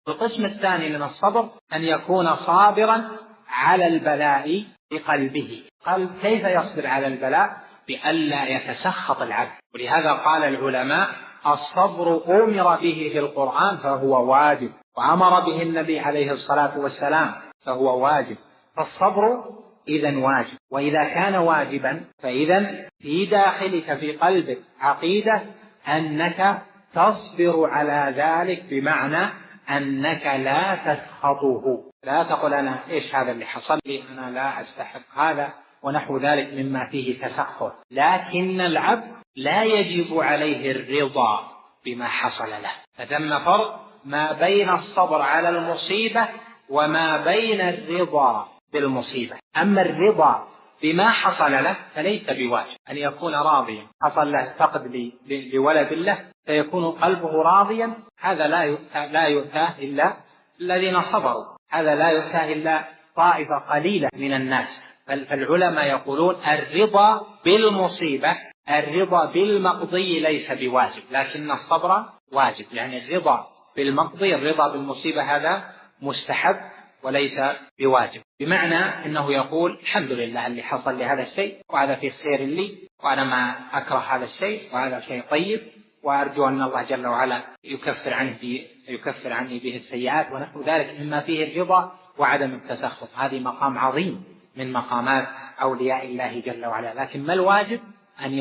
القسم الثاني من الصبر أن يكون صابرا على البلاء بقلبه. كيف يصبر على البلاء؟ بألا يتسخط العبد. ولهذا قال العلماء: الصبر أمر به في القرآن فهو واجب، وأمر به النبي عليه الصلاة والسلام فهو واجب. فالصبر إذن واجب، وإذا كان واجبا فإذن في داخلك في قلبك عقيدة أنك تصبر على ذلك، بمعنى أنك لا تسخطه، لا تقول أنا إيش هذا اللي حصل لي، أنا لا أستحق هذا ونحو ذلك مما فيه تسخط. لكن العبد لا يجب عليه الرضا بما حصل له. فثم فرق ما بين الصبر على المصيبة وما بين الرضا بالمصيبة. أما الرضا بما حصل له فليس بواجب أن يكون راضيا. حصل له فقد لولد له فيكون قلبه راضيا، هذا لا يؤتاه إلا الذين صبروا، هذا لا يؤتاه إلا طائفة قليلة من الناس. فالعلماء يقولون الرضا بالمصيبة، الرضا بالمقضي ليس بواجب، لكن الصبر واجب. يعني الرضا بالمقضي، الرضا بالمصيبة هذا مستحب وليس بواجب. بمعنى أنه يقول الحمد لله اللي حصل لي هذا الشيء، وهذا في خير لي، وأنا ما أكره هذا الشيء، وهذا شيء طيب، وأرجو أن الله جل وعلا يكفر عني به السيئات ونحو ذلك مما فيه الرضا وعدم التسخط. هذه مقام عظيم من مقامات أولياء الله جل وعلا. لكن ما الواجب؟ أن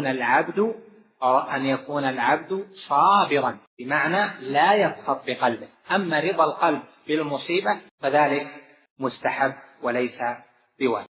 يكون العبد صابرا، بمعنى لا يسخط بقلبه. أما رضا القلب بالمصيبة فذلك مستحب وليس بواجب.